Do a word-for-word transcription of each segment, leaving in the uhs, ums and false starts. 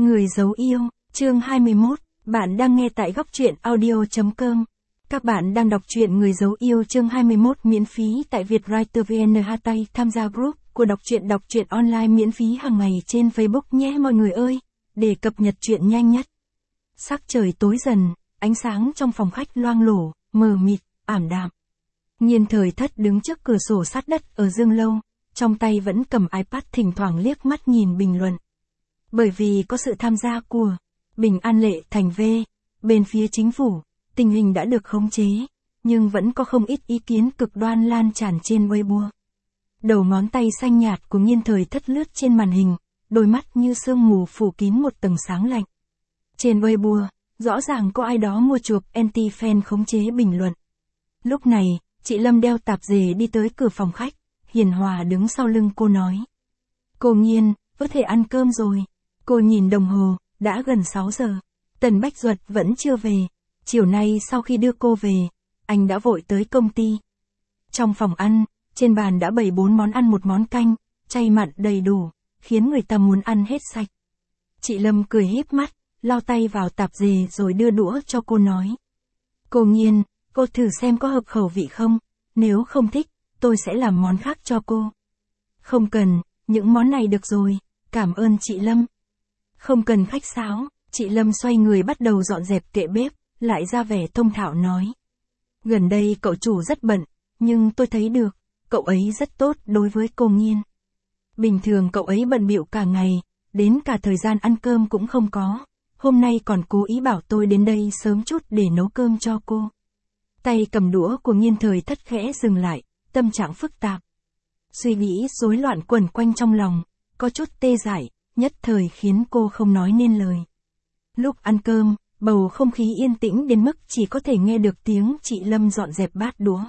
Người giấu yêu, chương hai mươi mốt, bạn đang nghe tại góc truyện audio chấm com. Các bạn đang đọc truyện Người giấu yêu chương hai mươi mốt miễn phí tại Vietwriter vê en Hashtag tham gia group của đọc truyện đọc truyện online miễn phí hàng ngày trên Facebook nhé mọi người ơi, để cập nhật truyện nhanh nhất. Sắc trời tối dần, ánh sáng trong phòng khách loang lổ, mờ mịt, ảm đạm. Nhiên Thời Thất đứng trước cửa sổ sát đất ở Dương Lâu, trong tay vẫn cầm iPad thỉnh thoảng liếc mắt nhìn bình luận. Bởi vì có sự tham gia của Bình An Lệ Thành V, bên phía chính phủ, tình hình đã được khống chế, nhưng vẫn có không ít ý kiến cực đoan lan tràn trên Weibo. Đầu ngón tay xanh nhạt của Nhiên Thời Thất lướt trên màn hình, đôi mắt như sương mù phủ kín một tầng sáng lạnh. Trên Weibo, rõ ràng có ai đó mua chuộc anti-fan khống chế bình luận. Lúc này, chị Lâm đeo tạp dề đi tới cửa phòng khách, hiền hòa đứng sau lưng cô nói. Cô Nhiên, có thể ăn cơm rồi. Cô nhìn đồng hồ, đã gần sáu giờ. Tần Bách Duật vẫn chưa về. Chiều nay sau khi đưa cô về, anh đã vội tới công ty. Trong phòng ăn, trên bàn đã bày bốn món ăn một món canh, chay mặn đầy đủ, khiến người ta muốn ăn hết sạch. Chị Lâm cười híp mắt, lau tay vào tạp dề rồi đưa đũa cho cô nói. Cô Nhiên, cô thử xem có hợp khẩu vị không, nếu không thích, tôi sẽ làm món khác cho cô. Không cần, những món này được rồi, cảm ơn chị Lâm. Không cần khách sáo, chị Lâm xoay người bắt đầu dọn dẹp kệ bếp, lại ra vẻ thông thạo nói. Gần đây cậu chủ rất bận, nhưng tôi thấy được, cậu ấy rất tốt đối với cô Nhiên. Bình thường cậu ấy bận bịu cả ngày, đến cả thời gian ăn cơm cũng không có, hôm nay còn cố ý bảo tôi đến đây sớm chút để nấu cơm cho cô. Tay cầm đũa của Nhiên Thời Thất khẽ dừng lại, tâm trạng phức tạp. Suy nghĩ rối loạn quẩn quanh trong lòng, có chút tê dại, nhất thời khiến cô không nói nên lời. Lúc ăn cơm, bầu không khí yên tĩnh đến mức chỉ có thể nghe được tiếng chị Lâm dọn dẹp bát đũa.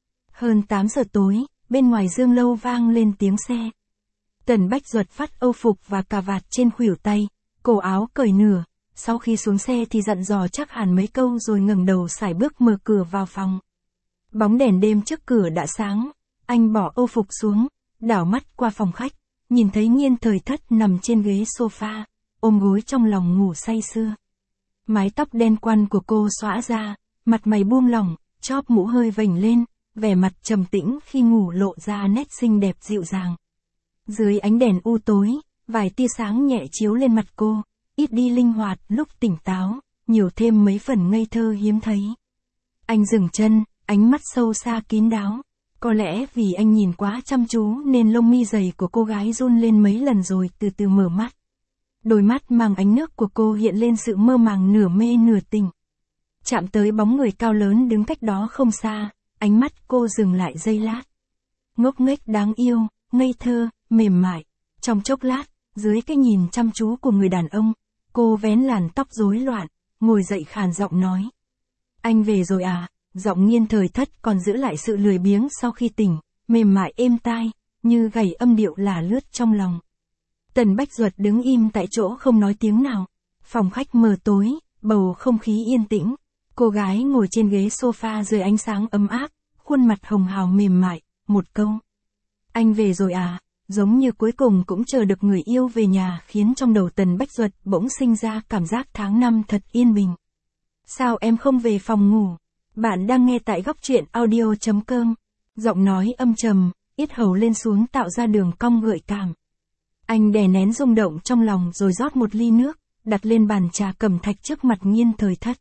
Hơn tám giờ tối, bên ngoài Dương Lâu vang lên tiếng xe. Tần Bách Duật phát âu phục và cà vạt trên khuỷu tay, cổ áo cởi nửa, sau khi xuống xe thì dặn dò chắc hẳn mấy câu rồi ngẩng đầu sải bước mở cửa vào phòng. Bóng đèn đêm trước cửa đã sáng, anh bỏ âu phục xuống, đảo mắt qua phòng khách, nhìn thấy Nhiên Thời Thất nằm trên ghế sofa, ôm gối trong lòng ngủ say sưa. Mái tóc đen quăn của cô xõa ra, mặt mày buông lỏng, chóp mũ hơi vểnh lên, vẻ mặt trầm tĩnh khi ngủ lộ ra nét xinh đẹp dịu dàng. Dưới ánh đèn u tối, vài tia sáng nhẹ chiếu lên mặt cô, ít đi linh hoạt lúc tỉnh táo, nhiều thêm mấy phần ngây thơ hiếm thấy. Anh dừng chân, ánh mắt sâu xa kín đáo. Có lẽ vì anh nhìn quá chăm chú nên lông mi dày của cô gái run lên mấy lần rồi từ từ mở mắt. Đôi mắt mang ánh nước của cô hiện lên sự mơ màng nửa mê nửa tỉnh. Chạm tới bóng người cao lớn đứng cách đó không xa, ánh mắt cô dừng lại giây lát. Ngốc nghếch đáng yêu, ngây thơ, mềm mại. Trong chốc lát, dưới cái nhìn chăm chú của người đàn ông, cô vén làn tóc rối loạn, ngồi dậy khàn giọng nói. Anh về rồi à? Giọng Nhiên Thời Thất còn giữ lại sự lười biếng sau khi tỉnh, mềm mại êm tai, như gảy âm điệu là lướt trong lòng. Tần Bách Duật đứng im tại chỗ không nói tiếng nào. Phòng khách mờ tối, bầu không khí yên tĩnh. Cô gái ngồi trên ghế sofa dưới ánh sáng ấm áp, khuôn mặt hồng hào mềm mại, một câu. Anh về rồi à? Giống như cuối cùng cũng chờ được người yêu về nhà khiến trong đầu Tần Bách Duật bỗng sinh ra cảm giác tháng năm thật yên bình. Sao em không về phòng ngủ? Bạn đang nghe tại góc truyện audio chấm com. Giọng nói âm trầm, yết hầu lên xuống tạo ra đường cong gợi cảm. Anh đè nén rung động trong lòng rồi rót một ly nước, đặt lên bàn trà cẩm thạch trước mặt Nhiên Thời Thất.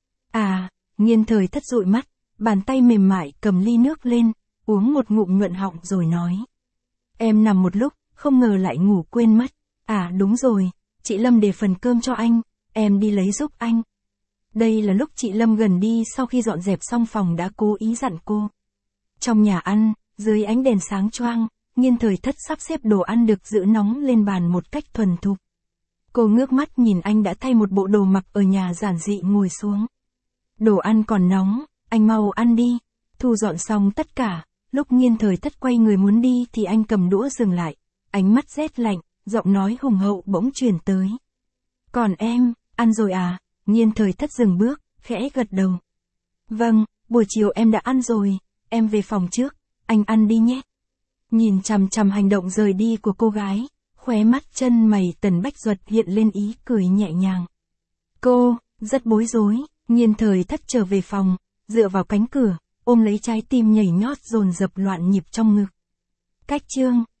À, Nhiên Thời Thất dụi mắt, bàn tay mềm mại cầm ly nước lên, uống một ngụm nhuận họng rồi nói. Em nằm một lúc, không ngờ lại ngủ quên mất. À đúng rồi, chị Lâm để phần cơm cho anh, em đi lấy giúp anh. Đây là lúc chị Lâm gần đi sau khi dọn dẹp xong phòng đã cố ý dặn cô. Trong nhà ăn, dưới ánh đèn sáng choang, Nhiên Thời Thất sắp xếp đồ ăn được giữ nóng lên bàn một cách thuần thục. Cô ngước mắt nhìn anh đã thay một bộ đồ mặc ở nhà giản dị ngồi xuống. Đồ ăn còn nóng, anh mau ăn đi. Thu dọn xong tất cả, lúc Nhiên Thời Thất quay người muốn đi thì anh cầm đũa dừng lại. Ánh mắt rét lạnh, giọng nói hùng hậu bỗng truyền tới. Còn em, ăn rồi à? Nhiên Thời Thất dừng bước, khẽ gật đầu. Vâng, buổi chiều em đã ăn rồi, em về phòng trước, anh ăn đi nhé. Nhìn chằm chằm hành động rời đi của cô gái, Khóe mắt chân mày Tần Bách Duật hiện lên ý cười nhẹ nhàng. Cô, rất bối rối, Nhiên Thời Thất trở về phòng, dựa vào cánh cửa, ôm lấy trái tim nhảy nhót dồn dập loạn nhịp trong ngực. Cách chương